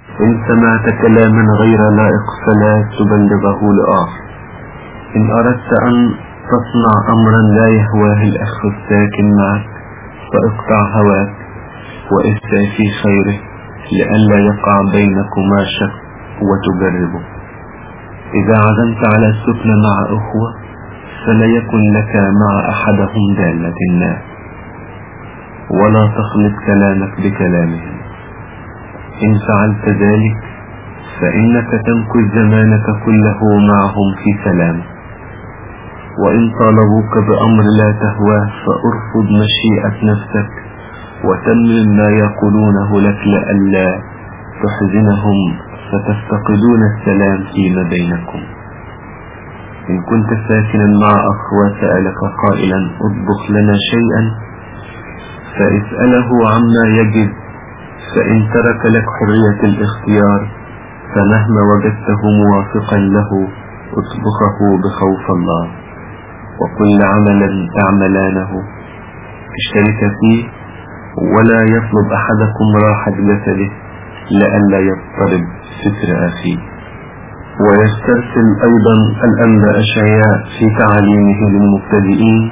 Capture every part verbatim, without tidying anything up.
إن سمعت كلاما غير لائق فلا تبلغه لآخر. إن أردت أن تصنع أمرا لا يهواه الأخ الساكن معك فاقطع هواك واسعى في خيره لئلا يقع بينكما شك وتجربه. إذا عزمت على السكن مع أخوة فلا يكن لك مع أحدهم دالة الناس، ولا تخلط كلامك بكلامهم. إن فعلت ذلك فإنك تمكث زمانك كله معهم في سلام. وإن طالبوك بأمر لا تهواه فأرفض مشيئة نفسك وتمم ما يقولونه لك لئلا تحزنهم فتفتقدون السلام فيما بينكم. إن كنت ساكنا مع أخ وسألك قائلا اطبخ لنا شيئا فاسأله عما يجب، فإن ترك لك حرية الاختيار فمهما وجدته موافقا له اطبخه بخوف الله. وكل عمل تعملانه اشترك فيه، ولا يطلب أحدكم راحة جسده لئلا يضطرب ستر أخيه. ويسترسل أيضا الأنبا أشعياء في تعليمه للمبتدئين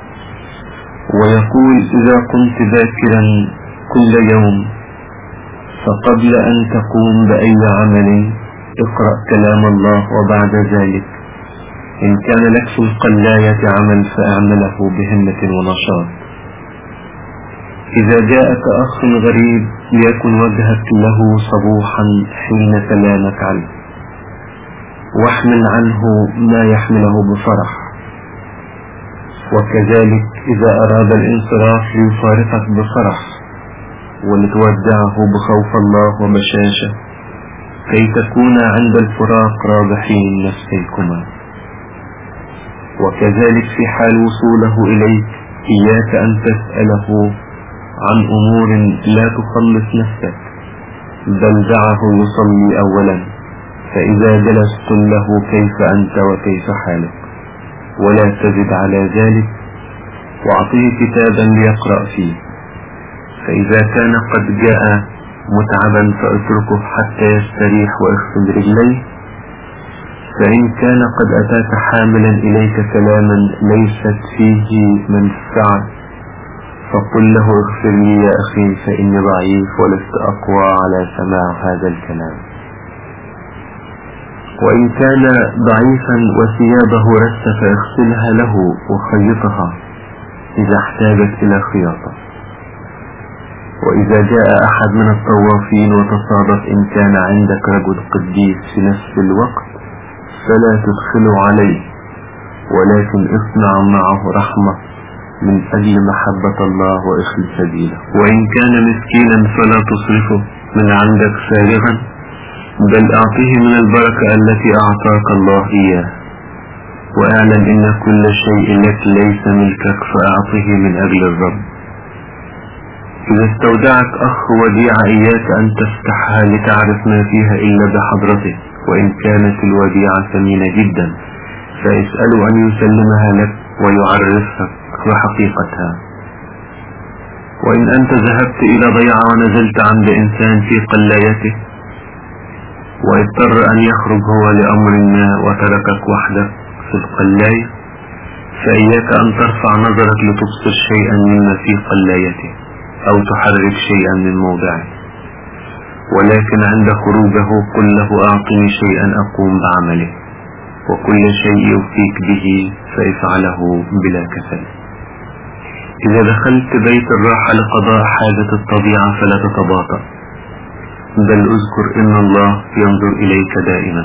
ويقول إذا قمت باكرا كل يوم فقبل أن تقوم بأي عمل اقرأ كلام الله، وبعد ذلك إن كان لك في القلاية عمل فاعمله بهمة ونشاط. إذا جاءك أخ غريب ليكن وجهك له صبوحا حين كلامك عنه، واحمل عنه ما يحمله بفرح. وكذلك إذا أراد الانصراف ليفارقك بفرح ولتودعه بخوف الله وبشاشة كي تكونا عند الفراق رابحين نفسيكما. وكذلك في حال وصوله إليك إياك أن تسأله عن أمور لا تخلص نفسك، بل دعه يصلي أولا، فإذا جلس قل له كيف أنت وكيف حالك، ولا تزد على ذلك، واعطيه كتابا ليقرأ فيه. فإذا كان قد جاء متعبا فاتركه حتى يستريح واغسل رجليه. فإن كان قد أتاك حاملا إليك كلاما ليست فيه منفعة فقل له اغفر لي يا أخي فإني ضعيف ولست أقوى على سماع هذا الكلام. وإن كان ضعيفا وثيابه رث فاغسلها له وخيطها إذا احتاجت إلى خياطة. وإذا جاء أحد من الطوافين وتصادف إن كان عندك رجل قديس في نفس الوقت فلا تدخله عليه، ولكن اصنع معه رحمة من أجل محبة الله وإخل سبيله. وإن كان مسكينا فلا تصرفه من عندك فارغا، بل أعطيه من البركة التي أعطاك الله إياه. وأعلم إن كل شيء لك ليس ملكك فأعطيه من أجل الرب. إذا استودعك أخ وديعة إياك أن تفتحها لتعرف ما فيها إلا بحضرته، وإن كانت الوديعة ثمينة جدا فاسأله أن يسلمها لك ويعرفك بحقيقتها. وإن أنت ذهبت إلى ضيعة ونزلت عند إنسان في قلايته واضطر أن يخرج هو لأمر ما وتركك وحدك في القلاية، فإياك أن ترفع نظرك لتبصر شيئا مما في قلايته أو تحرك شيئا من موضعه، ولكن عند خروجه قل له أعطني شيئا أقوم بعمله، وكل شيء يوفيك به فافعله بلا كسل. إذا دخلت بيت الراحة لقضاء حاجة الطبيعة فلا تتباطأ، بل اذكر إن الله ينظر إليك دائما.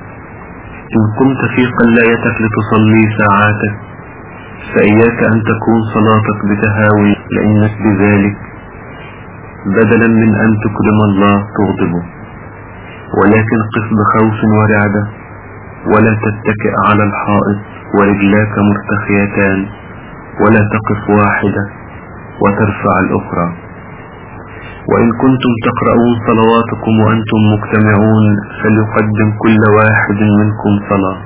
إن قمت في قلايتك لتصلي ساعاتك فإياك أن تكون صلاتك بتهاوي، لأنك بذلك بدلا من أن تكرم الله تغضبه. ولكن قف بخوف ورعدة، ولا تتكئ على الحائط ورجلاك مرتخيتان، ولا تقف واحدة وترفع الأخرى. وإن كنتم تقرؤون صلواتكم وأنتم مجتمعون فليقدم كل واحد منكم صلاة.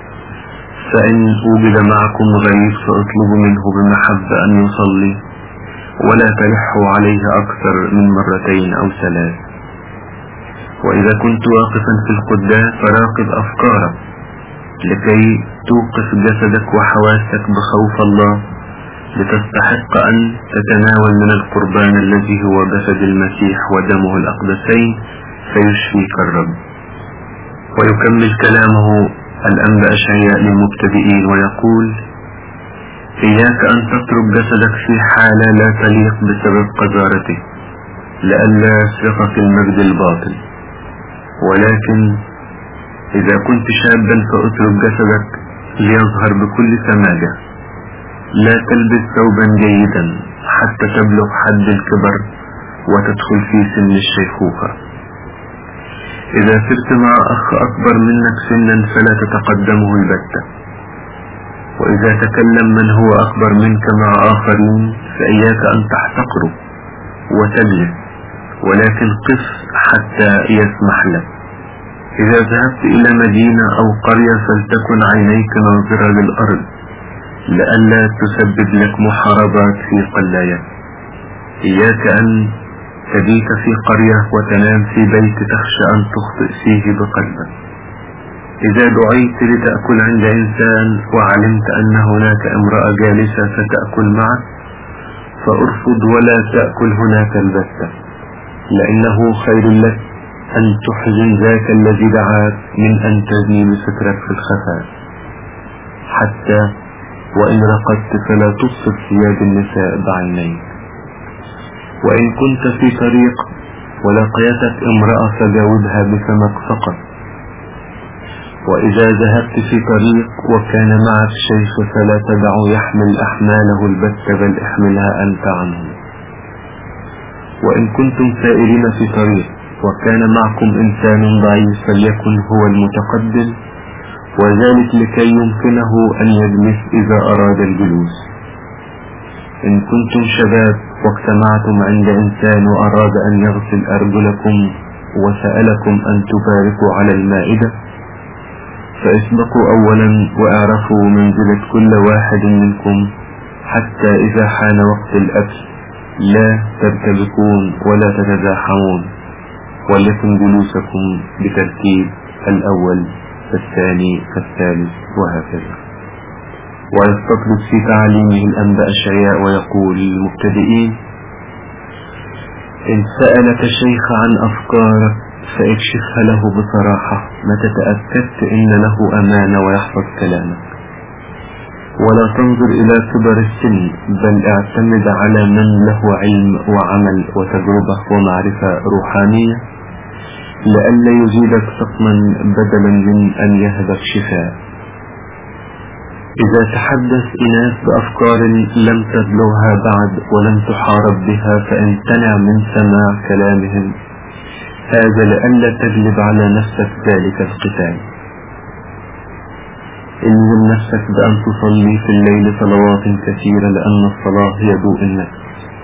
فإن وجد معكم غريب فاطلبوا منه بمحبة أن يصلي، ولا تلحوا عليه أكثر من مرتين أو ثلاث. وإذا كنت واقفا في القداس فراقب أفكارك لكي توقف جسدك وحواسك بخوف الله لتستحق أن تتناول من القربان الذي هو جسد المسيح ودمه الأقدسين فيشفيك الرب. ويكمل كلامه الأنبا أشعياء للمبتدئين ويقول: إياك أن تترك جسدك في حالة لا تليق بسبب قذارته لئلا يسرقك المجد الباطل، ولكن إذا كنت شابا فأترك جسدك ليظهر بكل سماجة. لا تلبس ثوبا جيدا حتى تبلغ حد الكبر وتدخل في سن الشيخوخة. إذا صرت مع أخ أكبر منك سنا فلا تتقدمه البتة، وإذا تكلم من هو أكبر منك مع آخرين فإياك أن تحتقره وتجلس، ولكن قف حتى يسمح لك. إذا ذهبت إلى مدينة أو قرية فلتكن عينيك ناظرة للأرض لئلا تسبب لك محاربات في قلاية. إياك أن تبيت في قرية وتنام في بيت تخشى أن تخطئ فيه بقلبك. إذا دعيت لتأكل عند إنسان وعلمت أن هناك امرأة جالسة فتأكل معك فأرفض ولا تأكل هناك البتة، لأنه خير لك أن تحزن ذاك الذي دعاك من أن تزني بسترك في الخفاء. حتى وإن رقدت فلا تبصر ثياب النساء بعينيك. وإن كنت في طريق ولقيتك امرأة فجاوبها بفمك فقط. وإذا ذهبت في طريق وكان معك شيخ فلا تدعه يحمل أحماله البتة بل احملها أنت عنه. وإن كنتم سائرين في طريق وكان معكم إنسان ضعيف فليكن هو المتقدم، وذلك لكي يمكنه أن يجلس إذا أراد الجلوس. إن كنتم شباب واجتمعتم عند إنسان وأراد أن يغسل أرجلكم وسألكم أن تباركوا على المائدة فاسبقوا أولا واعرفوا منزلة كل واحد منكم حتى إذا حان وقت الأكل لا ترتبكون ولا تتزاحمون، وليكن جلوسكم بترتيب الأول فالثاني فالثالث وهكذا. ويستطلب في تعليمه الأنبا أشعياء ويقول للمبتدئين: إن سألك شيخ عن أفكارك فاكشفها له بصراحة متى تأكدت إن له أمانة ويحفظ كلامك، ولا تنظر إلى كبر السن بل اعتمد على من له علم وعمل وتجربة ومعرفة روحانية لئلا يزيدك سقما بدلا من أن يهبك شفاء. إذا تحدث إناس بأفكار لم تبلغها بعد ولم تحارب بها فامتنع من سماع كلامهم، هذا لئلا تجلب على نفسك ذلك القتال. إلزم نفسك بأن تصلي في الليل صلوات كثيرة لأن الصلاة هي ضوء النفس.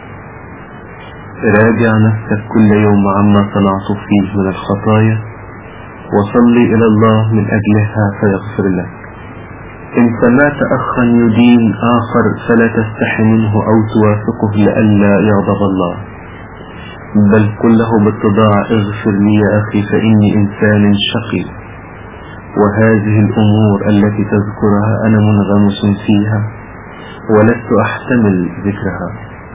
راجع نفسك كل يوم عما صنعت فيه من الخطايا وصلي إلى الله من أجلها فيغفر لك. إن سمعت أخا يدين آخر فلا تستحي منه أو توافقه لئلا يغضب الله، بل قل له باتضاع: اغفر لي يا أخي فإني إنسان شقي، وهذه الأمور التي تذكرها أنا منغمس فيها ولست أحتمل ذكرها.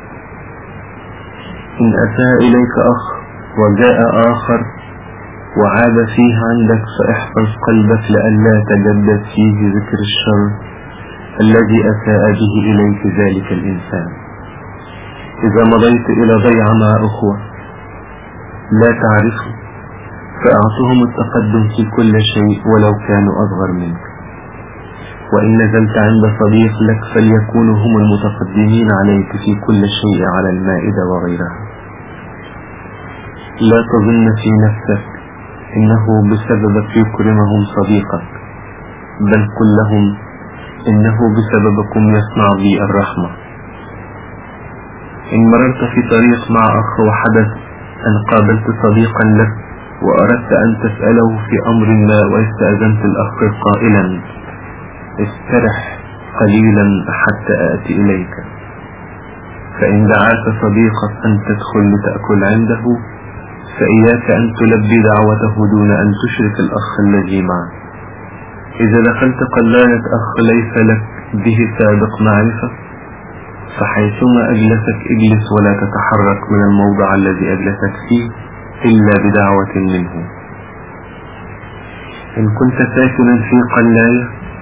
إن أتى إليك أخ وجاء آخر وعاب فيه عندك فاحفظ قلبك لئلا تجدد فيه ذكر الشر الذي أساء به إليك ذلك الإنسان. إذا مضيت إلى ضيعة مع أخوة لا تعرفه فأعطهم التقدم في كل شيء ولو كانوا أصغر منك. وإن نزلت عند صديق لك فليكونوا هم المتقدمين عليك في كل شيء على المائدة وغيرها. لا تظن في نفسك إنه بسببك يكرمهم صديقك، بل قل لهم: إنه بسببكم يصنع بي الرحمة. إن مررت في طريق مع أخ وحدث أن قابلت صديقا لك وأردت أن تسأله في أمر ما واستأذنت الأخ قائلا: استرح قليلا حتى آتي إليك، فإن دعاك صديقك أن تدخل لتأكل عنده فإياك أن تلبي دعوته دون أن تشرك الأخ الذي معك. إذا دخلت قلاية أخ ليس لك به سابق معرفة، فحيثما أجلسك اجلس ولا تتحرك من الموضع الذي أجلسك فيه إلا بدعوة منه. إن كنت ساكنا في قلاية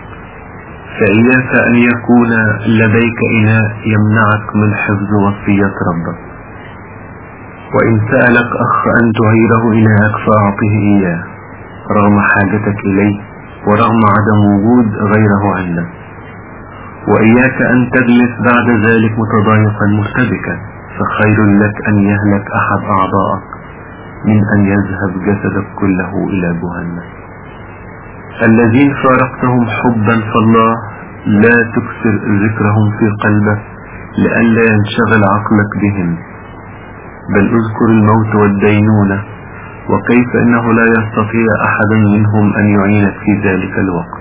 فإياك أن يكون لديك إناء يمنعك من حفظ وصية ربك. وإن سألك أخ أن تعيره إناءك فأعطه إياه رغم حاجتك إليه ورغم عدم وجود غيره عندك. وإياك أن تجلس بعد ذلك متضايقا مرتبكا، فخير لك أن يهلك أحد أعضائك من أن يذهب جسدك كله إلى جهنم. الذين فارقتهم حبا فالله لا تكثر ذكرهم في قلبك لئلا ينشغل عقلك بهم، بل اذكر الموت والدينونة، وكيف إنه لا يستطيع أحد منهم أن يعينك في ذلك الوقت.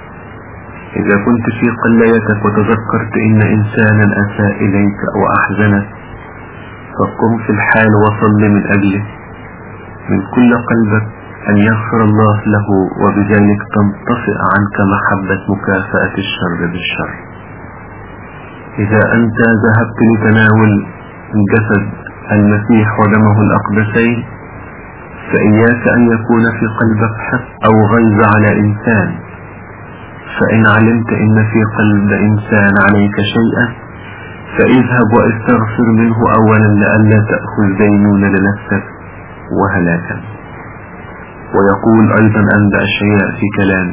إذا كنت في قلايتك وتذكرت إن إنسانا أساء إليك أو أحزنك، فقم في الحال وصل من أجله من كل قلبك أن يغفر الله له، وبذلك تنطفئ عنك محبة مكافأة الشر بالشر. إذا أنت ذهبت لتناول جسد المسيح ودمه الأقدسين، فإياك أن يكون في قلبك حقد أو غيظ على إنسان، فإن علمت إن في قلب إنسان عليك شيئا فاذهب واستغفر منه أولا لئلا تأخذ دينونة لنفسك وهلاكا. ويقول أيضا عند أشعياء في كلامه: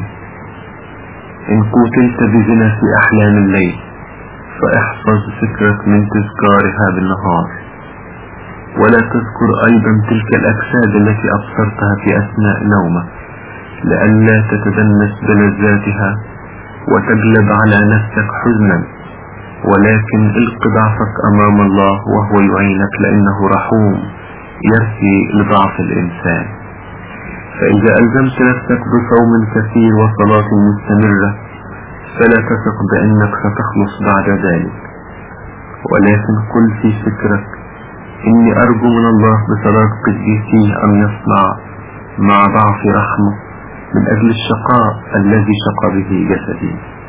إن قتلت بزنا في أحلام الليل فاحفظ فكرك من تذكارها بالنهار، ولا تذكر أيضا تلك الأجساد التي أبصرتها في أثناء نومك لئلا تتدنس بلذاتها وتجلب على نفسك حزنا، ولكن الق ضعفك أمام الله وهو يعينك لأنه رحوم يرثي لضعف الإنسان. فإذا ألزمت نفسك بصوم كثير وصلاة مستمرة فلا تثق بأنك ستخلص بعد ذلك، ولكن قل في فكرك: إني أرجو من الله بصلاة قديسيه أن يصنع مع ضعف رحمه من أجل الشقاء الذي شقى به جسدي.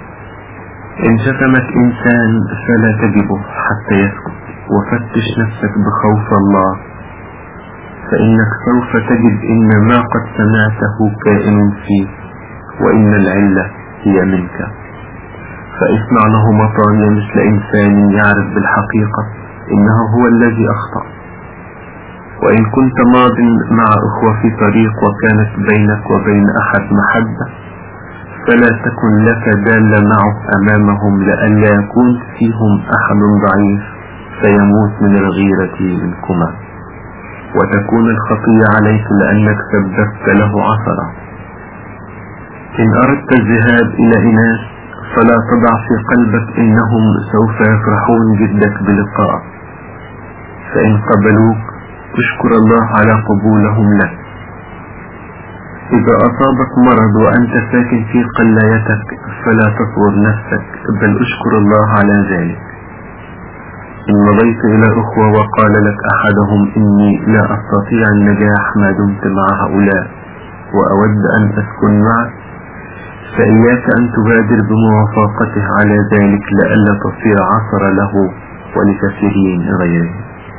إن شتمك إنسان فلا تجبه حتى يسكت، وفتش نفسك بخوف الله، فإنك سوف تجد إن ما قد سمعته كائن فيه، وإن العلة هي منك. فاصنع له مطانية مثل إنسان يعرف بالحقيقة إنه هو الذي أخطأ. وإن كنت ماض مع أخوة في طريق وكانت بينك وبين أحد محبة، فلا تكن لك دالة معه أمامهم لئلا يكون فيهم أحد ضعيف فيموت من الغيرة منكما، وتكون الخطية عليك لأنك سببت له عثرة. إن أردت الذهاب إلى إناس فلا تضع في قلبك إنهم سوف يفرحون جدك بلقائك، فإن قبلوك تشكر الله على قبولهم لك. إذا أصابك مرض وأنت ساكن في قلايتك فلا تصغر نفسك، بل أشكر الله على ذلك. إن مضيت إلى أخوة وقال لك أحدهم: إني لا أستطيع النجاح ما دمت مع هؤلاء وأود أن أسكن معك، فإياك أن تبادر بموافقته على ذلك لئلا تصير عثر له ولكثيرين غيره.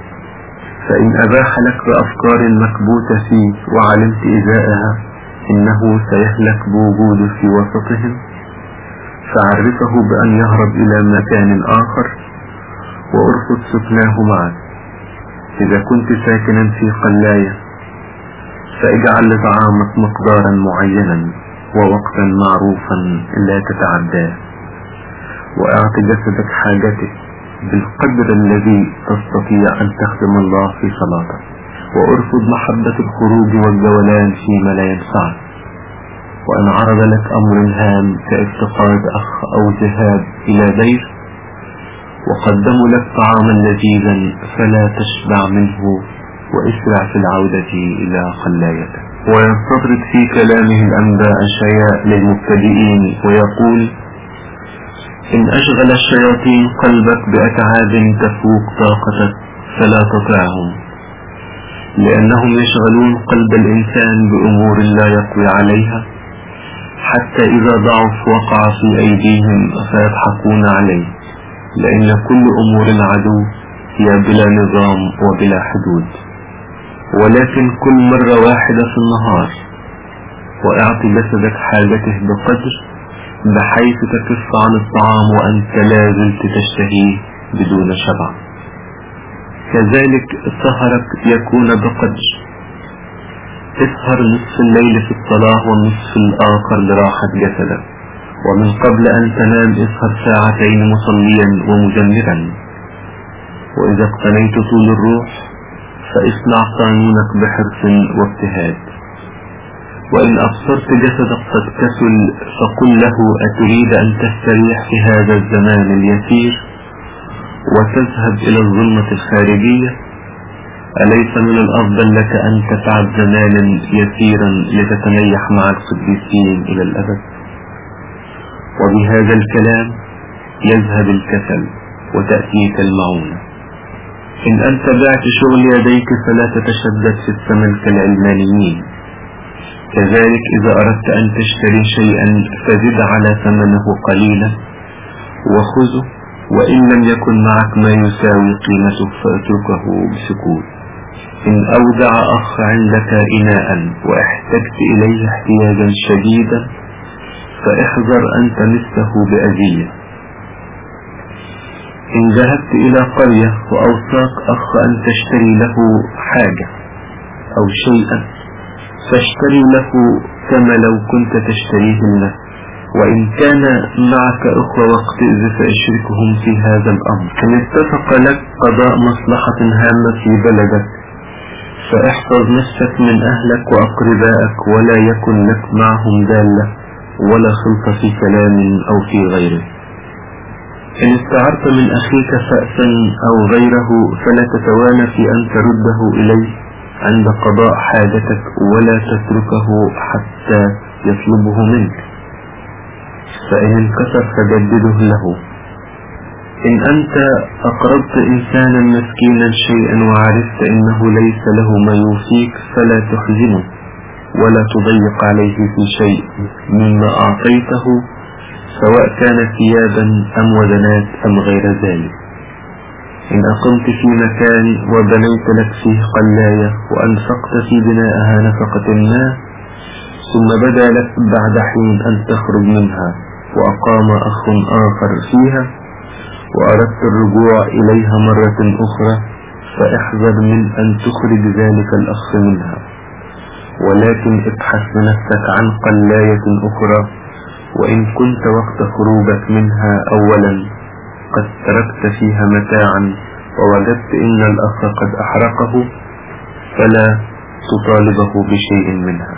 فإن أباح لك بأفكار مكبوتة فيه وعلمت إزاءها إنه سيهلك بوجوده في وسطهم، فعرفه بأن يهرب إلى مكان آخر وأرفض سكناه معك. إذا كنت ساكنا في قلاية فاجعل لطعامك مقدارا معينا ووقتا معروفا لا تتعداه، وأعط جسدك حاجتك بالقدر الذي تستطيع أن تخدم الله في صلاتك، وأرفض محبة الخروج والجولان فيما لا ينفعك. وإن عرض لك أمر هام كافتقاد أخ أو ذهاب إلى بيت وقدموا لك طعاما لذيذا فلا تشبع منه، واسرع في العودة إلى قلايتك. ويستطرد في كلامه الأنباء أشعياء للمبتدئين ويقول: إن أشغل الشياطين قلبك بأتعاب تفوق طاقتك فلا تطعهم، لأنهم يشغلون قلب الإنسان بأمور لا يقوي عليها، حتى إذا ضعف وقع في أيديهم فيضحكون عليه، لأن كل أمور العدو هي بلا نظام وبلا حدود. ولكن كل مرة واحدة في النهار، وأعط جسدك حاجته بقدر، بحيث تكف عن الطعام وأنت لا زلت تشتهيه بدون شبع. كذلك سهرك يكون بقدر، اسهر نصف الليل في الصلاة والنصف الآخر لراحة جسدك، ومن قبل أن تنام اسهر ساعتين مصليا ومجمرا. وإذا اقتنيت طول الروح فاصنع قانونك بحرص واجتهاد. وإن أبصرت جسدك قد كسل فقل له أتريد أن تستريح في هذا الزمان اليسير وتذهب إلى الظلمة الخارجية؟ أليس من الأفضل لك أن تتعب زمانا يسيرا لتتنيح مع القديسين إلى الأبد؟ وبهذا الكلام يذهب الكسل وتأتيك المعونة. إن أنت بعت شغل يديك فلا تتشدد في الثمن كالعلمانيين. كذلك إذا أردت أن تشتري شيئا فزد على ثمنه قليلا وخذه، وإن لم يكن معك ما يساوي قيمته فاتركه بسكوت. إن أودع أخ عندك إناء واحتجت إليه احتياجا شديدا فاحذر أن تمسه بأذية. إن ذهبت إلى قرية وأوصاك أخ أن تشتري له حاجة أو شيئا فاشتري له كما لو كنت تشتريه لنفسك. وإن كان معك أخوة وقتئذ فاشركهم في هذا الأمر. إن اتفق لك قضاء مصلحة هامة في بلدك فاحفظ نفسك من أهلك وأقربائك، ولا يكن لك معهم دالة ولا خلطة في كلام أو في غيره. إن استعرت من أخيك فأسا أو غيره فلا تتوانى في أن ترده إليه عند قضاء حاجتك، ولا تتركه حتى يطلبه منك، فإن انكسر فجدده له. إن أنت أقرضت إنسانا مسكينا شيئا وعرفت إنه ليس له ما يوفيك فلا تحزنه ولا تضيق عليه في شيء مما أعطيته، سواء كان ثيابا أم وزنات أم غير ذلك. إن أقمت في مكان وبنيت لك فيه قلاية وأنفقت في بنائها نفقة ما، ثم بدا لك بعد حين أن تخرج منها وأقام أخ آخر فيها وأردت الرجوع إليها مرة أخرى، فاحذر من أن تخرج ذلك الأخ منها، ولكن ابحث بنفسك عن قلاية أخرى. وإن كنت وقت خروجك منها أولا قد تركت فيها متاعا ووجدت إن الأخ قد أحرقه فلا تطالبه بشيء منها.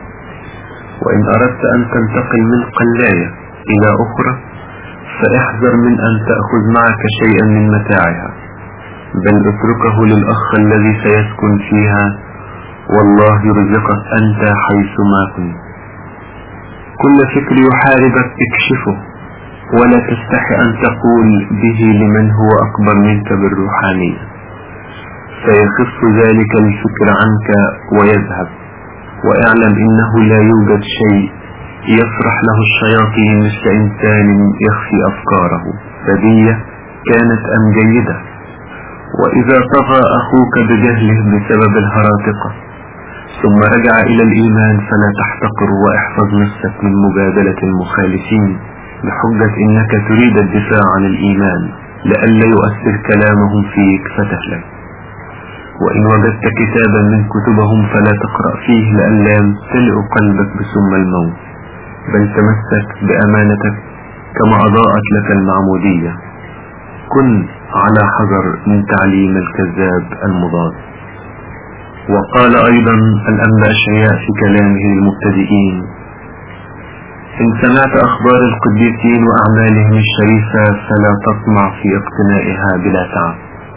وإن أردت أن تنتقل من قلاية إلى أخرى فاحذر من أن تأخذ معك شيئا من متاعها، بل اتركه للأخ الذي سيسكن فيها، والله يرزقك أنت حيثما كنت. كل فكر يحاربك اكشفه، ولا تستحي أن تقول به لمن هو أكبر منك بالروحانية، فيخف ذلك الفكر عنك ويذهب. واعلم إنه لا يوجد شيء يفرح له الشياطين مثل إنسان يخفي أفكاره، فدية كانت أم جيدة. وإذا طغى أخوك بجهله بسبب الهراطقة ثم رجع إلى الإيمان فلا تحتقر، واحفظ نفسك من مجادلة المخالفين بحجة إنك تريد الدفاع عن الإيمان لئلا يؤثر كلامهم فيك فتهلك. وإن وجدت كتابا من كتبهم فلا تقرأ فيه لئلا يمتلئ قلبك بسم الموت، بل تمسك بأمانتك كما أضاءت لك المعمودية. كن على حذر من تعليم الكذاب المضاد. وقال أيضا الأنبا أشعياء في كلامه للمبتدئين: إن سمعت أخبار القديسين وأعمالهم الشريفة فلا تطمع في اقتنائها بلا تعب،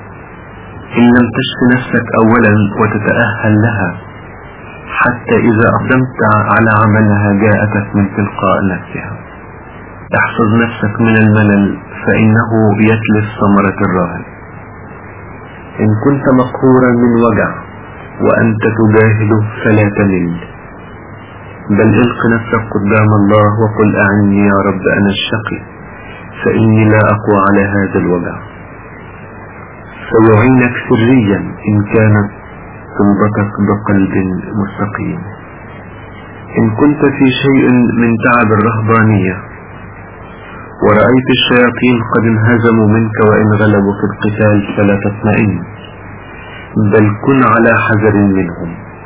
إن لم تشف نفسك أولا وتتأهل لها، حتى إذا أقدمت على عملها جاءتك من تلقاء نفسها. احفظ نفسك من الملل فإنه يتلف ثمرة الراهب. إن كنت مقهورا من وجع وأنت تجاهد فلا تمل، بل الق نفسك قدام الله وقل أعني يا رب أنا الشقي فإني لا أقوى على هذا الوجع، فيعينك سريا إن كانت طلبتك بقلب مستقيم. إن كنت في شيء من تعب الرهبانية ورأيت الشياطين قد انهزموا منك وإن غلبوا في القتال فلا تطمئن، بل كن على حذر منهم،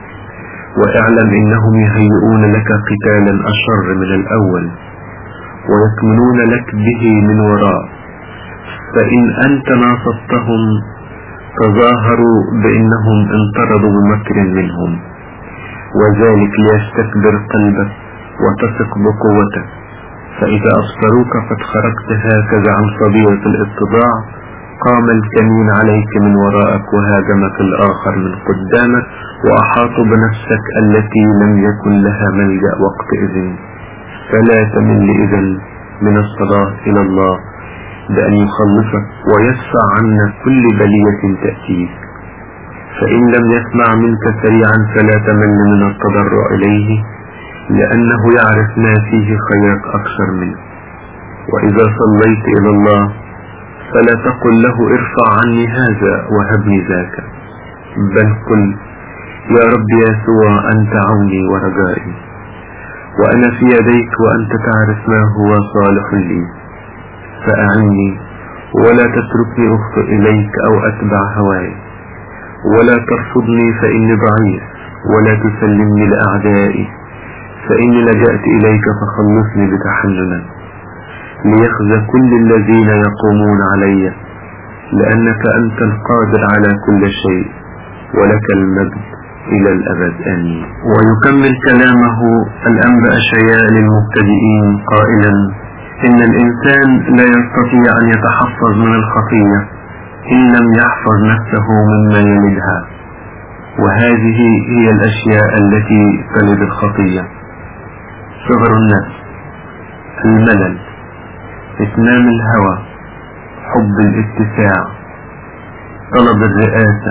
واعلم إنهم يهيئون لك قتالا أشر من الأول ويكمنون لك به من وراء، فإن أنت ناصبتهم تظاهروا بأنهم انطردوا بمكر منهم، وذلك ليستكبر قلبك وتثق بقوتك، فإذا أبصروك قد خرجت هكذا عن صبية الاتضاع قام الكمين عليك من وراءك وهاجمك الآخر من قدامك وأحاطوا بنفسك التي لم يكن لها ملجأ وقتئذ، فلا تمل إذن من الصلاة إلى الله بأن يخلصك ويدفع عنك كل بلية تأتيك، فإن لم يسمع منك سريعا فلا تمل من التضرع إليه لأنه يعرف ما فيه خيرك أكثر منه. وإذا صليت إلى الله فلا تقل له ارفع عني هذا وهبني ذاك، بل قل يا رب يسوع أنت عوني ورجائي وأنا في يديك وأنت تعرف ما هو صالح لي، فأعني ولا تتركني أخطئ إليك أو أتبع هواي، ولا ترفضني فإني ضعيف، ولا تسلمني لأعدائي فإني لجأت إليك فخلصني بتحننا، ليخزى كل الذين يقومون علي، لأنك أنت القادر على كل شيء ولك المجد إلى الأبد آمين. ويكمل كلامه الأنبا أشعياء للمبتدئين قائلا إن الإنسان لا يستطيع أن يتحفظ من الخطية إن لم يحفظ نفسه مما يلدها، وهذه هي الأشياء التي تلد الخطية: صغر النفس، الملل، إتمام الهوى، حب الاتساع، طلب الرئاسة،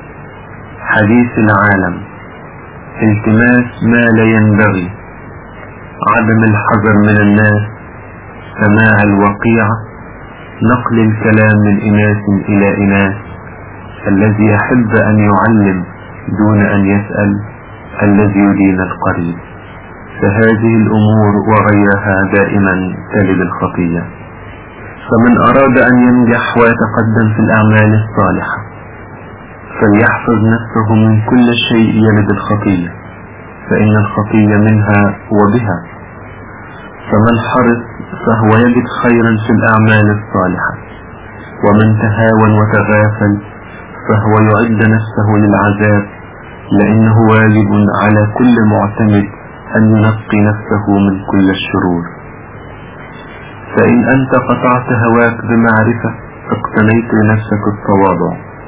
حديث العالم، التماس ما لا ينبغي، عدم الحذر من الناس، سماع الوقيعة، نقل الكلام من إناث إلى إناث، الذي يحب أن يعلم دون أن يسأل، الذي يدين القريب، فهذه الأمور وغيرها دائما تلد الخطية. فمن أراد أن ينجح ويتقدم في الأعمال الصالحة فليحفظ نفسه من كل شيء يلد الخطية، فإن الخطية منها وبها، فمن حرص فهو يجد خيرا في الأعمال الصالحة، ومن تهاون وتغافل فهو يعد نفسه للعذاب، لأنه واجب على كل معتمد أن ينقي نفسه من كل الشرور. فإن أنت قطعت هواك بمعرفة اقتنيت لنفسك التواضع،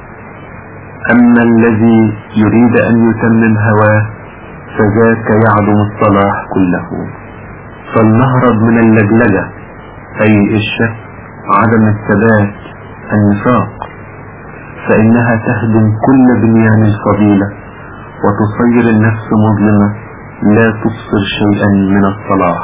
أما الذي يريد أن يتمم هواه فذاك يعدم الصلاح كله. فلنهرب من اللجلجة أي الشك، عدم الثبات، النفاق، فإنها تهدم كل بنيان الفضيلة وتصير النفس مظلمة لا تبصر شيئا من الصلاح.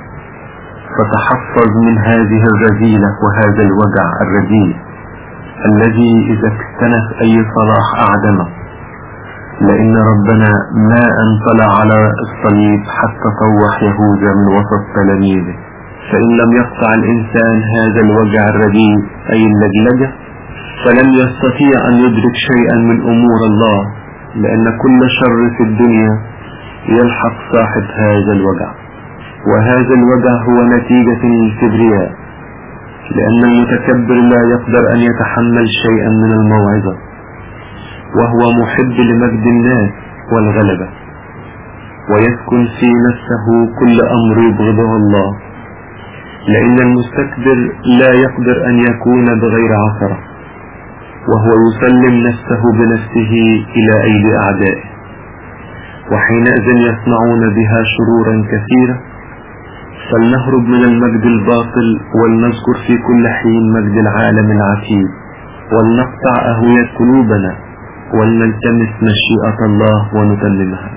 فتحفظ من هذه الرذيلة وهذا الوجع الرديء الذي إذا اكتنف أي صلاح أعدمه، لأن ربنا ما انطلع على الصليب حتى طوح يهوذا من وسط تلاميذه، فإن لم يقطع الإنسان هذا الوجع الرديء أي اللجلجة فلن يستطيع أن يدرك شيئا من أمور الله، لأن كل شر في الدنيا يلحق صاحب هذا الوجع، وهذا الوجع هو نتيجة الكبرياء، لأن المتكبر لا يقدر أن يتحمل شيئا من الموعظة، وهو محب لمجد الناس والغلبة، ويسكن في نفسه كل أمر يبغضه الله، لأن المستكبر لا يقدر أن يكون بغير عثرة، وهو يسلم نفسه بنفسه إلى أيدي أعدائه، وحينئذ يصنعون بها شرورا كثيرة. فلنهرب من المجد الباطل ولنذكر في كل حين مجد العالم العتيد، ولنقطع أهوية قلوبنا ولنلتمس مشيئة الله ونتممها.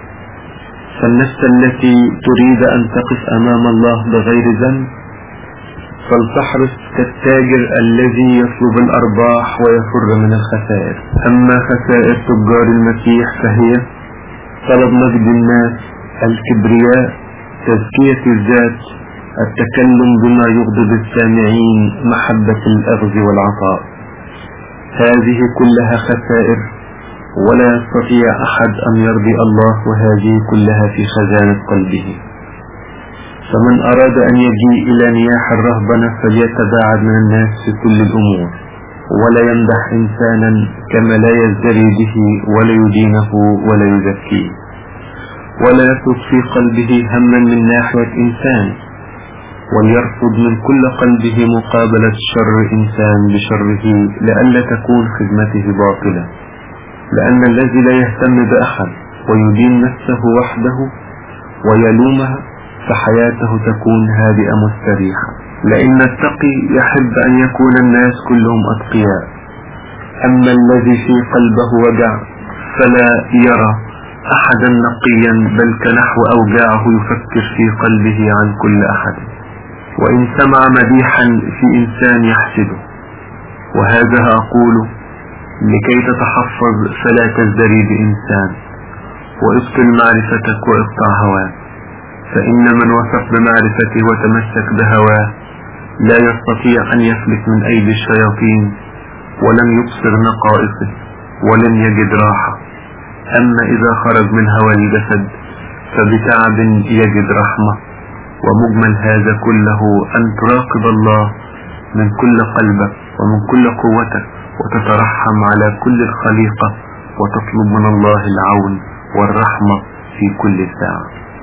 فالنفس التي تريد أن تقف أمام الله بغير ذنب فلتحرص كالتاجر الذي يطلب الأرباح ويفر من الخسائر. أما خسائر تجار المسيح فهي طلب مجد الناس، الكبرياء، تزكية الذات، التكلم بما يغضب السامعين، محبة الأخذ والعطاء. هذه كلها خسائر ولا يستطيع أحد أن يرضي الله، وهذه كلها في خزانة قلبه. فمن أراد أن يجيء إلى نياح الرهبنة فليتباعد من الناس في كل الأمور، ولا يمدح إنسانا كما لا يزدري به ولا يدينه ولا يزكيه، ولا يترك في قلبه هما من ناحية إنسان، وليرفض من كل قلبه مقابلة شر إنسان بشره لئلا تكون خدمته باطلة. لأن الذي لا يهتم بأحد ويدين نفسه وحده ويلومها فحياته تكون هادئة مستريحة. لأن التقي يحب أن يكون الناس كلهم أتقياء، أما الذي في قلبه وجع فلا يرى أحدا نقيا، بل كنحو أوجاعه يفكر في قلبه عن كل أحد. وإن سمع مديحا في إنسان يحسده. وهذا أقول لكي تتحفظ فلا تزدري بإنسان، وابطل معرفتك واقطع هواك، فإن من وثق بمعرفته وتمسك بهواه لا يستطيع أن يفلت من أيدي الشياطين، ولن يبصر نقائصه، ولن يجد راحة. أما إذا خرج من هوى الجسد فبتعب يجد رحمة. ومجمل هذا كله أن تراقب الله من كل قلبك ومن كل قوتك، وتترحم على كل الخليقة، وتطلب من الله العون والرحمة في كل ساعة.